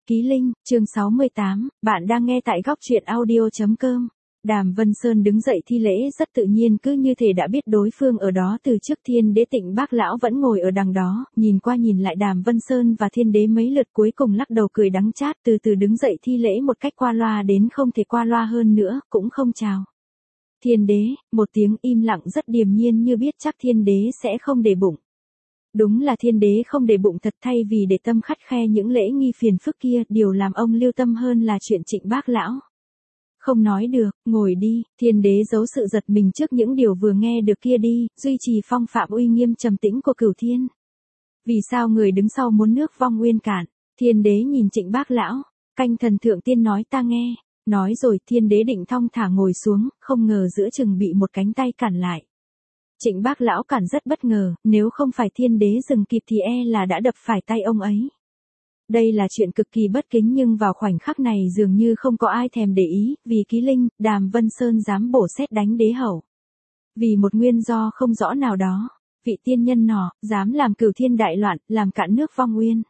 Ký Linh, chương 68, bạn đang nghe tại góc truyện audio.com. Đàm Vân Sơn đứng dậy thi lễ rất tự nhiên, cứ như thể đã biết đối phương ở đó từ trước. Thiên đế Tịnh Bác lão vẫn ngồi ở đằng đó, nhìn qua nhìn lại Đàm Vân Sơn và thiên đế mấy lượt, cuối cùng lắc đầu cười đắng chát, từ từ đứng dậy thi lễ một cách qua loa đến không thể qua loa hơn nữa, cũng không chào. Thiên đế, một tiếng im lặng rất điềm nhiên, như biết chắc thiên đế sẽ không để bụng. Đúng là thiên đế không để bụng thật, thay vì để tâm khắt khe những lễ nghi phiền phức kia, điều làm ông lưu tâm hơn là chuyện Trịnh Bác lão. Không nói được, ngồi đi. Thiên đế giấu sự giật mình trước những điều vừa nghe được kia đi, duy trì phong phạm uy nghiêm trầm tĩnh của Cửu Thiên. Vì sao người đứng sau muốn nước vong nguyên cạn? Thiên đế nhìn Trịnh Bác lão, Canh Thần Thượng Tiên nói ta nghe. Nói rồi thiên đế định thong thả ngồi xuống, không ngờ giữa chừng bị một cánh tay cản lại. Trịnh Bác lão cản rất bất ngờ, nếu không phải thiên đế dừng kịp thì là đã đập phải tay ông ấy. Đây là chuyện cực kỳ bất kính, nhưng vào khoảnh khắc này dường như không có ai thèm để ý, vì Ký Linh, Đàm Vân Sơn dám bổ sét đánh đế hậu. Vì một nguyên do không rõ nào đó, vị tiên nhân nọ, dám làm Cửu Thiên đại loạn, làm cạn nước vong nguyên.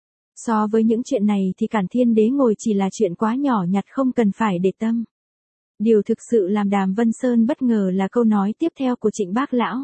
So với những chuyện này thì cản thiên đế ngồi chỉ là chuyện quá nhỏ nhặt, không cần phải để tâm. Điều thực sự làm Đàm Vân Sơn bất ngờ là câu nói tiếp theo của Trịnh Bác lão.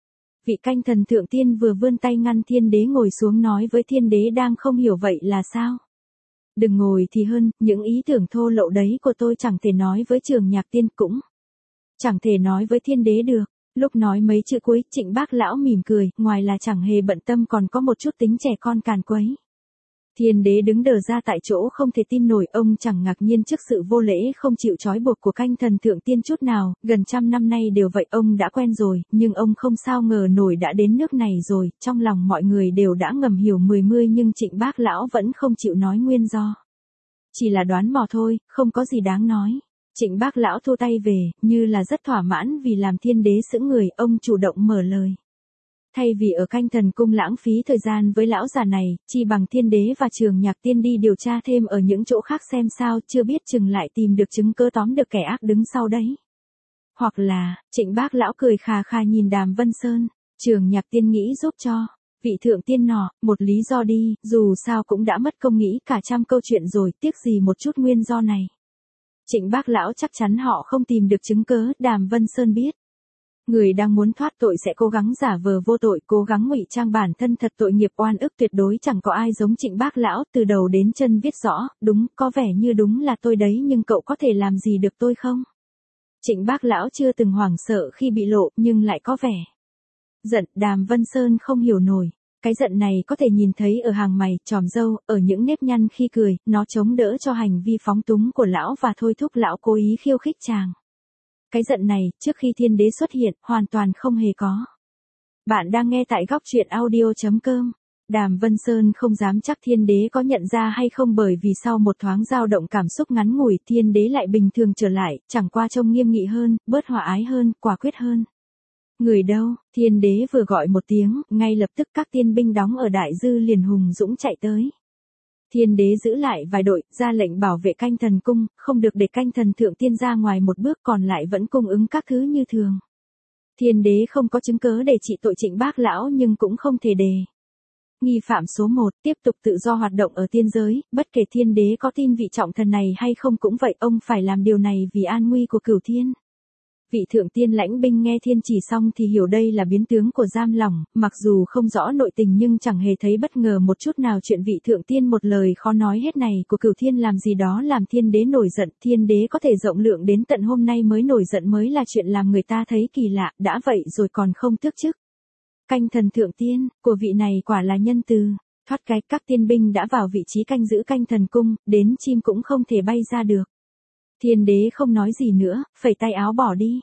Vị Canh Thần Thượng Tiên vừa vươn tay ngăn thiên đế ngồi xuống, nói với thiên đế đang không hiểu vậy là sao. Đừng ngồi thì hơn, những ý tưởng thô lậu đấy của tôi chẳng thể nói với Trường Nhạc Tiên, cũng chẳng thể nói với thiên đế được. Lúc nói mấy chữ cuối, Trịnh Bác lão mỉm cười, ngoài là chẳng hề bận tâm còn có một chút tính trẻ con càn quấy. Thiên đế đứng đờ ra tại chỗ không thể tin nổi, ông chẳng ngạc nhiên trước sự vô lễ không chịu trói buộc của Canh Thần Thượng Tiên chút nào, gần 100 năm nay đều vậy, ông đã quen rồi, nhưng ông không sao ngờ nổi đã đến nước này rồi, trong lòng mọi người đều đã ngầm hiểu mười mươi, nhưng Trịnh Bác lão vẫn không chịu nói nguyên do. Chỉ là đoán mò thôi, không có gì đáng nói. Trịnh Bác lão thu tay về, như là rất thỏa mãn vì làm thiên đế sững người, ông chủ động mở lời. Thay vì ở Canh Thần Cung lãng phí thời gian với lão già này, chi bằng thiên đế và Trường Nhạc Tiên đi điều tra thêm ở những chỗ khác xem sao, chưa biết chừng lại tìm được chứng cớ tóm được kẻ ác đứng sau đấy. Hoặc là, Trịnh Bác lão cười khà khà nhìn Đàm Vân Sơn, Trường Nhạc Tiên nghĩ giúp cho vị thượng tiên nọ một lý do đi, dù sao cũng đã mất công nghĩ cả trăm câu chuyện rồi, tiếc gì một chút nguyên do này. Trịnh Bác lão chắc chắn họ không tìm được chứng cớ, Đàm Vân Sơn biết. Người đang muốn thoát tội sẽ cố gắng giả vờ vô tội, cố gắng ngụy trang bản thân thật tội nghiệp oan ức, tuyệt đối chẳng có ai giống Trịnh Bác lão, từ đầu đến chân viết rõ, đúng, có vẻ như đúng là tôi đấy, nhưng cậu có thể làm gì được tôi không? Trịnh Bác lão chưa từng hoảng sợ khi bị lộ, nhưng lại có vẻ giận. Đàm Vân Sơn không hiểu nổi. Cái giận này có thể nhìn thấy ở hàng mày, tròm râu, ở những nếp nhăn khi cười, nó chống đỡ cho hành vi phóng túng của lão và thôi thúc lão cố ý khiêu khích chàng. Cái giận này, trước khi thiên đế xuất hiện, hoàn toàn không hề có. Bạn đang nghe tại góc truyện audio.com. Đàm Vân Sơn không dám chắc thiên đế có nhận ra hay không, bởi vì sau một thoáng dao động cảm xúc ngắn ngủi, thiên đế lại bình thường trở lại, chẳng qua trông nghiêm nghị hơn, bớt hòa ái hơn, quả quyết hơn. Người đâu? Thiên đế vừa gọi một tiếng, ngay lập tức các tiên binh đóng ở Đại Dư liền hùng dũng chạy tới. Thiên đế giữ lại vài đội, ra lệnh bảo vệ Canh Thần Cung, không được để Canh Thần Thượng Tiên ra ngoài một bước, còn lại vẫn cung ứng các thứ như thường. Thiên đế không có chứng cớ để trị tội Trịnh Bác lão, nhưng cũng không thể đề nghi phạm số 1 tiếp tục tự do hoạt động ở tiên giới, bất kể thiên đế có tin vị trọng thần này hay không cũng vậy, ông phải làm điều này vì an nguy của Cửu Thiên. Vị thượng tiên lãnh binh nghe thiên chỉ xong thì hiểu đây là biến tướng của giam lỏng, mặc dù không rõ nội tình nhưng chẳng hề thấy bất ngờ một chút nào. Chuyện vị thượng tiên một lời khó nói hết này của Cửu Thiên làm gì đó làm thiên đế nổi giận, thiên đế có thể rộng lượng đến tận hôm nay mới nổi giận mới là chuyện làm người ta thấy kỳ lạ, đã vậy rồi còn không tước chức. Canh Thần Thượng Tiên, của vị này quả là nhân từ. Thoát cái, các tiên binh đã vào vị trí canh giữ Canh Thần Cung, đến chim cũng không thể bay ra được. Thiên đế không nói gì nữa, phẩy tay áo bỏ đi.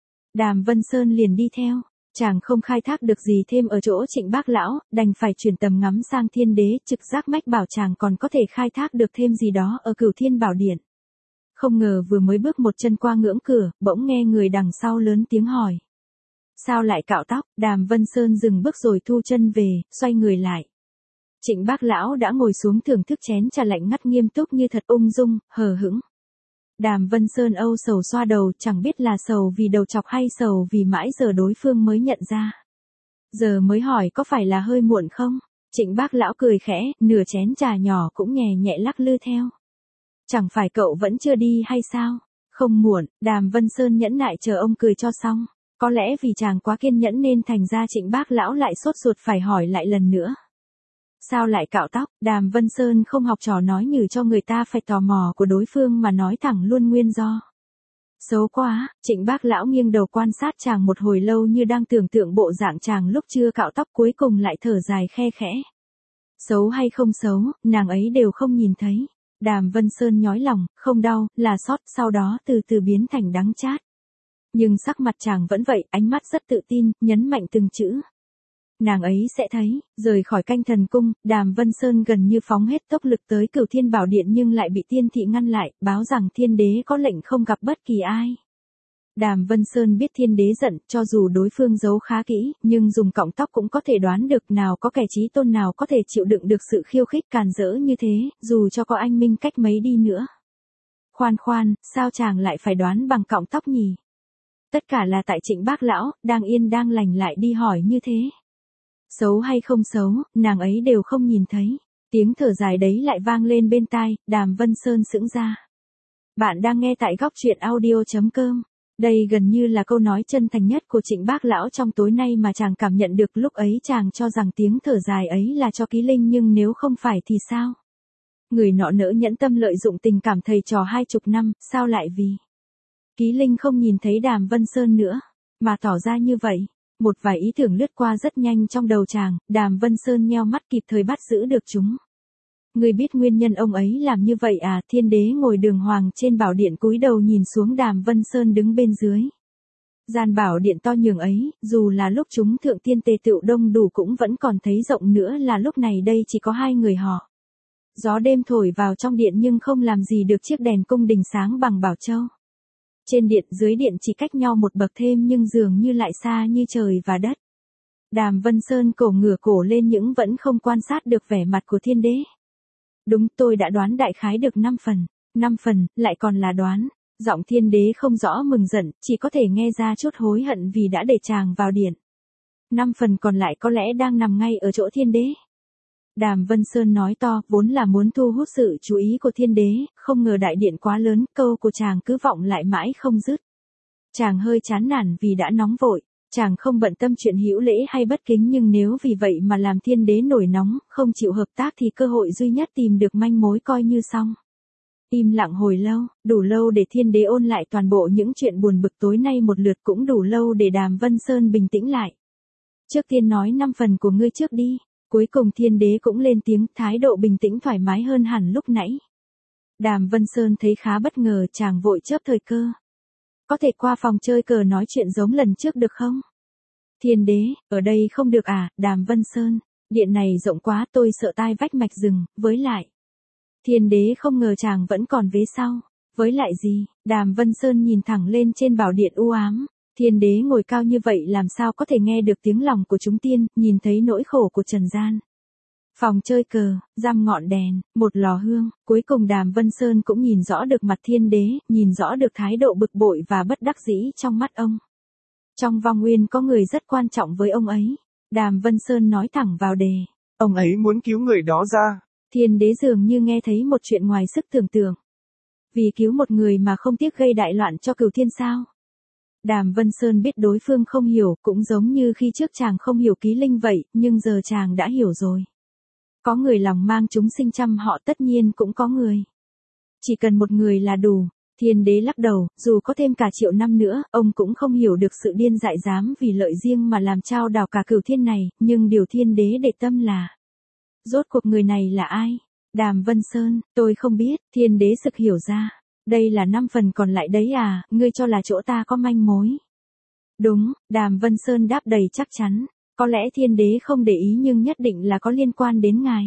Đàm Vân Sơn liền đi theo, chàng không khai thác được gì thêm ở chỗ Trịnh Bác lão, đành phải chuyển tầm ngắm sang thiên đế, trực giác mách bảo chàng còn có thể khai thác được thêm gì đó ở Cửu Thiên Bảo Điện. Không ngờ vừa mới bước một chân qua ngưỡng cửa, bỗng nghe người đằng sau lớn tiếng hỏi. Sao lại cạo tóc? Đàm Vân Sơn dừng bước rồi thu chân về, xoay người lại. Trịnh Bác lão đã ngồi xuống thưởng thức chén trà lạnh ngắt, nghiêm túc như thật, ung dung, hờ hững. Đàm Vân Sơn âu sầu xoa đầu, chẳng biết là sầu vì đầu chọc hay sầu vì mãi giờ đối phương mới nhận ra. Giờ mới hỏi có phải là hơi muộn không? Trịnh Bác Lão cười khẽ, nửa chén trà nhỏ cũng nhẹ nhẹ lắc lư theo. Chẳng phải cậu vẫn chưa đi hay sao? Không muộn, Đàm Vân Sơn nhẫn nại chờ ông cười cho xong. Có lẽ vì chàng quá kiên nhẫn nên thành ra Trịnh Bác Lão lại sốt ruột phải hỏi lại lần nữa. Sao lại cạo tóc? Đàm Vân Sơn không học trò nói nhử cho người ta phải tò mò của đối phương mà nói thẳng luôn nguyên do. Xấu quá, Trịnh Bác Lão nghiêng đầu quan sát chàng một hồi lâu như đang tưởng tượng bộ dạng chàng lúc chưa cạo tóc, cuối cùng lại thở dài khe khẽ. Xấu hay không xấu, nàng ấy đều không nhìn thấy. Đàm Vân Sơn nhói lòng, không đau, là xót, sau đó từ từ biến thành đắng chát. Nhưng sắc mặt chàng vẫn vậy, ánh mắt rất tự tin, nhấn mạnh từng chữ. Nàng ấy sẽ thấy. Rời khỏi canh thần cung, Đàm Vân Sơn gần như phóng hết tốc lực tới Cửu Thiên Bảo Điện nhưng lại bị Tiên Thị ngăn lại, báo rằng Thiên Đế có lệnh không gặp bất kỳ ai. Đàm Vân Sơn biết Thiên Đế giận, cho dù đối phương giấu khá kỹ, nhưng dùng cọng tóc cũng có thể đoán được, nào có kẻ trí tôn nào có thể chịu đựng được sự khiêu khích càn rỡ như thế, dù cho có anh minh cách mấy đi nữa. Khoan, sao chàng lại phải đoán bằng cọng tóc nhỉ? Tất cả là tại Trịnh Bác Lão, đang yên đang lành lại đi hỏi như thế. Xấu hay không xấu, nàng ấy đều không nhìn thấy. Tiếng thở dài đấy lại vang lên bên tai, Đàm Vân Sơn sững ra. Bạn đang nghe tại góc truyện audio.com. Đây gần như là câu nói chân thành nhất của Trịnh Bác Lão trong tối nay mà chàng cảm nhận được, lúc ấy chàng cho rằng tiếng thở dài ấy là cho Ký Linh, nhưng nếu không phải thì sao? Người nọ nỡ nhẫn tâm lợi dụng tình cảm thầy trò 20 năm, sao lại vì Ký Linh không nhìn thấy Đàm Vân Sơn nữa, mà tỏ ra như vậy? Một vài ý tưởng lướt qua rất nhanh trong đầu chàng, Đàm Vân Sơn nheo mắt kịp thời bắt giữ được chúng. Người biết nguyên nhân ông ấy làm như vậy à? Thiên Đế ngồi đường hoàng trên bảo điện cúi đầu nhìn xuống Đàm Vân Sơn đứng bên dưới. Gian bảo điện to nhường ấy, dù là lúc chúng thượng tiên tề tựu đông đủ cũng vẫn còn thấy rộng, nữa là lúc này đây chỉ có hai người họ. Gió đêm thổi vào trong điện nhưng không làm gì được chiếc đèn cung đình sáng bằng bảo châu. Trên điện dưới điện chỉ cách nhau một bậc thêm nhưng dường như lại xa như trời và đất. Đàm Vân Sơn ngửa cổ lên nhưng vẫn không quan sát được vẻ mặt của Thiên Đế. Đúng, tôi đã đoán đại khái được 5 phần. 5 phần, lại còn là đoán. Giọng Thiên Đế không rõ mừng giận, chỉ có thể nghe ra chút hối hận vì đã để chàng vào điện. 5 phần còn lại có lẽ đang nằm ngay ở chỗ Thiên Đế. Đàm Vân Sơn nói to, vốn là muốn thu hút sự chú ý của Thiên Đế, không ngờ đại điện quá lớn, câu của chàng cứ vọng lại mãi không dứt. Chàng hơi chán nản vì đã nóng vội, chàng không bận tâm chuyện hữu lễ hay bất kính, nhưng nếu vì vậy mà làm Thiên Đế nổi nóng, không chịu hợp tác thì cơ hội duy nhất tìm được manh mối coi như xong. Im lặng hồi lâu, đủ lâu để Thiên Đế ôn lại toàn bộ những chuyện buồn bực tối nay một lượt, cũng đủ lâu để Đàm Vân Sơn bình tĩnh lại. Trước tiên nói 5 phần của ngươi trước đi. Cuối cùng Thiên Đế cũng lên tiếng, thái độ bình tĩnh thoải mái hơn hẳn lúc nãy. Đàm Vân Sơn thấy khá bất ngờ, chàng vội chớp thời cơ. Có thể qua phòng chơi cờ nói chuyện giống lần trước được không? Thiên Đế, ở đây không được à? Đàm Vân Sơn, điện này rộng quá, tôi sợ tai vách mạch rừng, với lại. Thiên Đế không ngờ chàng vẫn còn vế sau. Với lại gì? Đàm Vân Sơn nhìn thẳng lên trên bảo điện u ám. Thiên Đế ngồi cao như vậy làm sao có thể nghe được tiếng lòng của chúng tiên, nhìn thấy nỗi khổ của trần gian. Phòng chơi cờ, răm ngọn đèn, một lò hương, cuối cùng Đàm Vân Sơn cũng nhìn rõ được mặt Thiên Đế, nhìn rõ được thái độ bực bội và bất đắc dĩ trong mắt ông. Trong vong nguyên có người rất quan trọng với ông ấy. Đàm Vân Sơn nói thẳng vào đề. Ông ấy muốn cứu người đó ra. Thiên Đế dường như nghe thấy một chuyện ngoài sức tưởng tượng. Vì cứu một người mà không tiếc gây đại loạn cho Cửu Thiên sao? Đàm Vân Sơn biết đối phương không hiểu, cũng giống như khi trước chàng không hiểu Ký Linh vậy, nhưng giờ chàng đã hiểu rồi. Có người lòng mang chúng sinh trăm họ, tất nhiên cũng có người. Chỉ cần một người là đủ. Thiên Đế lắc đầu, dù có thêm cả 1.000.000 năm nữa, ông cũng không hiểu được sự điên dại dám vì lợi riêng mà làm trao đảo cả Cửu Thiên này, nhưng điều Thiên Đế để tâm là. Rốt cuộc người này là ai? Đàm Vân Sơn, tôi không biết. Thiên Đế sực hiểu ra. Đây là 5 phần còn lại đấy à, ngươi cho là chỗ ta có manh mối. Đúng, Đàm Vân Sơn đáp đầy chắc chắn. Có lẽ Thiên Đế không để ý nhưng nhất định là có liên quan đến ngài.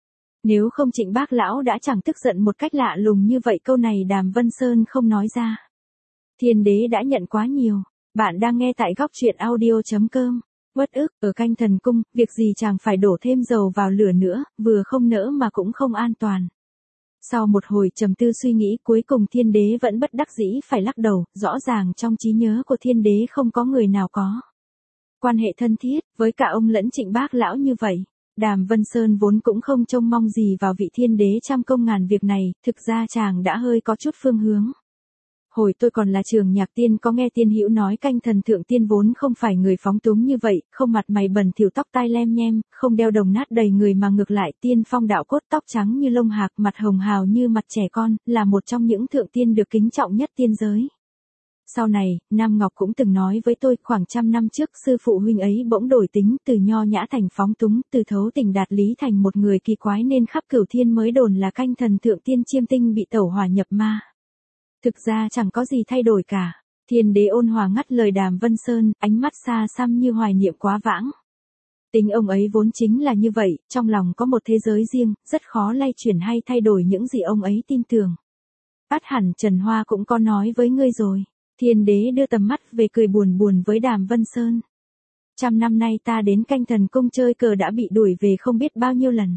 Nếu không Trịnh Bác Lão đã chẳng tức giận một cách lạ lùng như vậy. Câu này Đàm Vân Sơn không nói ra. Thiên Đế đã nhận quá nhiều. Bạn đang nghe tại góc truyện audio.com. Uất ức, ở canh thần cung, việc gì chàng phải đổ thêm dầu vào lửa nữa, vừa không nỡ mà cũng không an toàn. Sau một hồi trầm tư suy nghĩ, cuối cùng Thiên Đế vẫn bất đắc dĩ phải lắc đầu, rõ ràng trong trí nhớ của Thiên Đế không có người nào có quan hệ thân thiết với cả ông lẫn Trịnh Bác Lão như vậy. Đàm Vân Sơn vốn cũng không trông mong gì vào vị thiên đế trăm công ngàn việc này, thực ra chàng đã hơi có chút phương hướng. Hồi tôi còn là Trường Nhạc Tiên có nghe Tiên Hữu nói Canh Thần Thượng Tiên vốn không phải người phóng túng như vậy, không mặt mày bẩn thỉu tóc tai lem nhem, không đeo đồng nát đầy người mà ngược lại tiên phong đạo cốt tóc trắng như lông hạc, mặt hồng hào như mặt trẻ con, là một trong những thượng tiên được kính trọng nhất tiên giới. Sau này, Nam Ngọc cũng từng nói với tôi khoảng 100 năm trước sư phụ huynh ấy bỗng đổi tính từ nho nhã thành phóng túng, từ thấu tình đạt lý thành một người kỳ quái nên khắp cửu thiên mới đồn là Canh Thần Thượng Tiên chiêm tinh bị tẩu hỏa nhập ma. Thực ra chẳng có gì thay đổi cả. Thiên đế ôn hòa ngắt lời Đàm Vân Sơn, ánh mắt xa xăm như hoài niệm quá vãng. Tính ông ấy vốn chính là như vậy, trong lòng có một thế giới riêng, rất khó lay chuyển hay thay đổi những gì ông ấy tin tưởng. Ắt hẳn Trần Hoa cũng có nói với ngươi rồi. Thiên đế đưa tầm mắt về cười buồn buồn với Đàm Vân Sơn. 100 năm nay ta đến Canh Thần Cung chơi cờ đã bị đuổi về không biết bao nhiêu lần.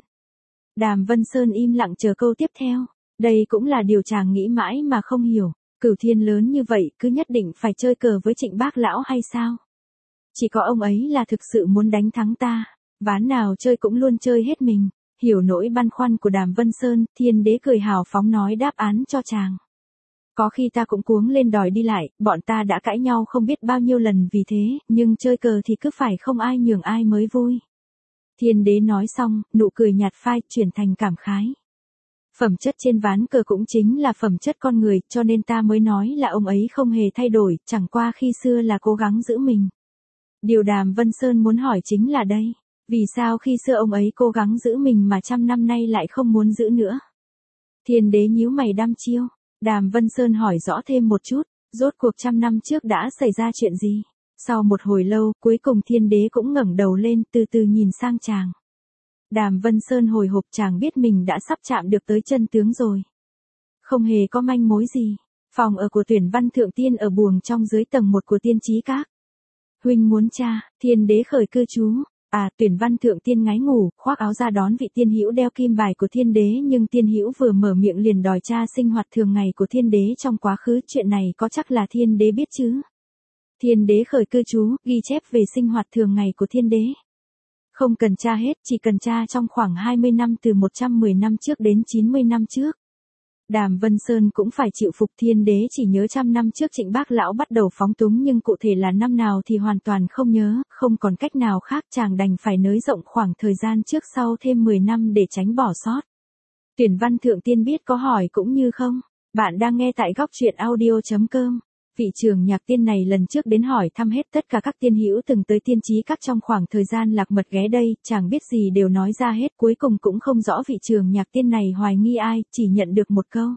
Đàm Vân Sơn im lặng chờ câu tiếp theo. Đây cũng là điều chàng nghĩ mãi mà không hiểu. Cửu thiên lớn như vậy cứ nhất định phải chơi cờ với Trịnh Bác Lão hay sao? Chỉ có ông ấy là thực sự muốn đánh thắng ta. Ván nào chơi cũng luôn chơi hết mình. Hiểu nỗi băn khoăn của Đàm Vân Sơn, thiên đế cười hào phóng nói đáp án cho chàng. Có khi ta cũng cuống lên đòi đi lại, bọn ta đã cãi nhau không biết bao nhiêu lần vì thế, nhưng chơi cờ thì cứ phải không ai nhường ai mới vui. Thiên đế nói xong, nụ cười nhạt phai, chuyển thành cảm khái. Phẩm chất trên ván cờ cũng chính là phẩm chất con người, cho nên ta mới nói là ông ấy không hề thay đổi, chẳng qua khi xưa là cố gắng giữ mình. Điều Đàm Vân Sơn muốn hỏi chính là đây, vì sao khi xưa ông ấy cố gắng giữ mình mà 100 năm nay lại không muốn giữ nữa? Thiên đế nhíu mày đăm chiêu, Đàm Vân Sơn hỏi rõ thêm một chút, rốt cuộc 100 năm trước đã xảy ra chuyện gì? Sau một hồi lâu, cuối cùng thiên đế cũng ngẩng đầu lên, từ từ nhìn sang chàng. Đàm Vân Sơn hồi hộp, chàng biết mình đã sắp chạm được tới chân tướng rồi. Không hề có manh mối gì. Phòng ở của Tuyển Văn Thượng Tiên ở buồng trong dưới tầng 1 của Tiên Chí Các. Huynh muốn tra, thiên đế khởi cư trú. Tuyển Văn Thượng Tiên ngái ngủ, khoác áo ra đón vị tiên hữu đeo kim bài của thiên đế, nhưng tiên hữu vừa mở miệng liền đòi tra sinh hoạt thường ngày của thiên đế trong quá khứ, chuyện này có chắc là thiên đế biết chứ? Thiên đế khởi cư trú, ghi chép về sinh hoạt thường ngày của thiên đế. Không cần tra hết, chỉ cần tra trong khoảng 20 năm từ 110 năm trước đến 90 năm trước. Đàm Vân Sơn cũng phải chịu phục, thiên đế chỉ nhớ 100 năm trước Trịnh Bác Lão bắt đầu phóng túng nhưng cụ thể là năm nào thì hoàn toàn không nhớ, không còn cách nào khác, chàng đành phải nới rộng khoảng thời gian trước sau thêm 10 năm để tránh bỏ sót. Tuyển Văn Thượng Tiên biết có hỏi cũng như không. Bạn đang nghe tại góc truyện audio.com. Vị Trường Nhạc Tiên này lần trước đến hỏi thăm hết tất cả các tiên hữu từng tới Tiên Chí Các trong khoảng thời gian Lạc Mật ghé đây, chàng biết gì đều nói ra hết, cuối cùng cũng không rõ vị Trường Nhạc Tiên này hoài nghi ai, chỉ nhận được một câu.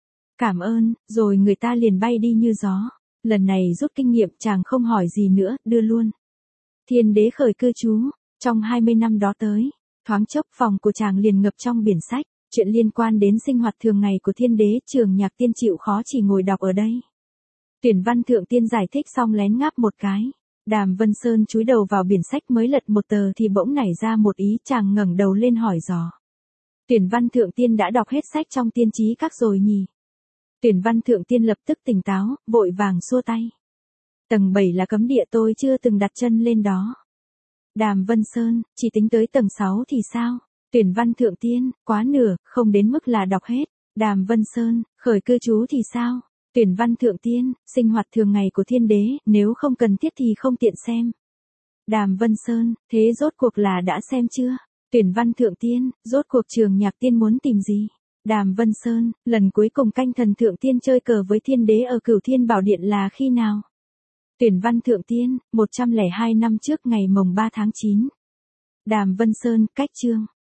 Cảm ơn, rồi người ta liền bay đi như gió. Lần này rút kinh nghiệm, chàng không hỏi gì nữa, đưa luôn. Thiên đế khởi cư trú, trong 20 năm đó tới, thoáng chốc phòng của chàng liền ngập trong biển sách, chuyện liên quan đến sinh hoạt thường ngày của thiên đế, Trường Nhạc Tiên chịu khó chỉ ngồi đọc ở đây. Tuyển Văn Thượng Tiên giải thích xong lén ngáp một cái. Đàm Vân Sơn chúi đầu vào biển sách mới lật một tờ thì bỗng nảy ra một ý, chàng ngẩng đầu lên hỏi dò. Tuyển Văn Thượng Tiên đã đọc hết sách trong Tiên Chí Các rồi nhỉ? Tuyển Văn Thượng Tiên lập tức tỉnh táo, vội vàng xua tay. Tầng 7 là cấm địa, tôi chưa từng đặt chân lên đó. Đàm Vân Sơn, chỉ tính tới tầng 6 thì sao? Tuyển Văn Thượng Tiên, quá nửa, không đến mức là đọc hết. Đàm Vân Sơn, khởi cư trú thì sao? Tuyển Văn Thượng Tiên, sinh hoạt thường ngày của thiên đế, nếu không cần thiết thì không tiện xem. Đàm Vân Sơn, thế rốt cuộc là đã xem chưa? Tuyển Văn Thượng Tiên, rốt cuộc Trường Nhạc Tiên muốn tìm gì? Đàm Vân Sơn, lần cuối cùng Canh Thần Thượng Tiên chơi cờ với thiên đế ở Cửu Thiên Bảo Điện là khi nào? Tuyển Văn Thượng Tiên, 102 năm trước, ngày mồng 3 tháng 9. Đàm Vân Sơn, cách chương.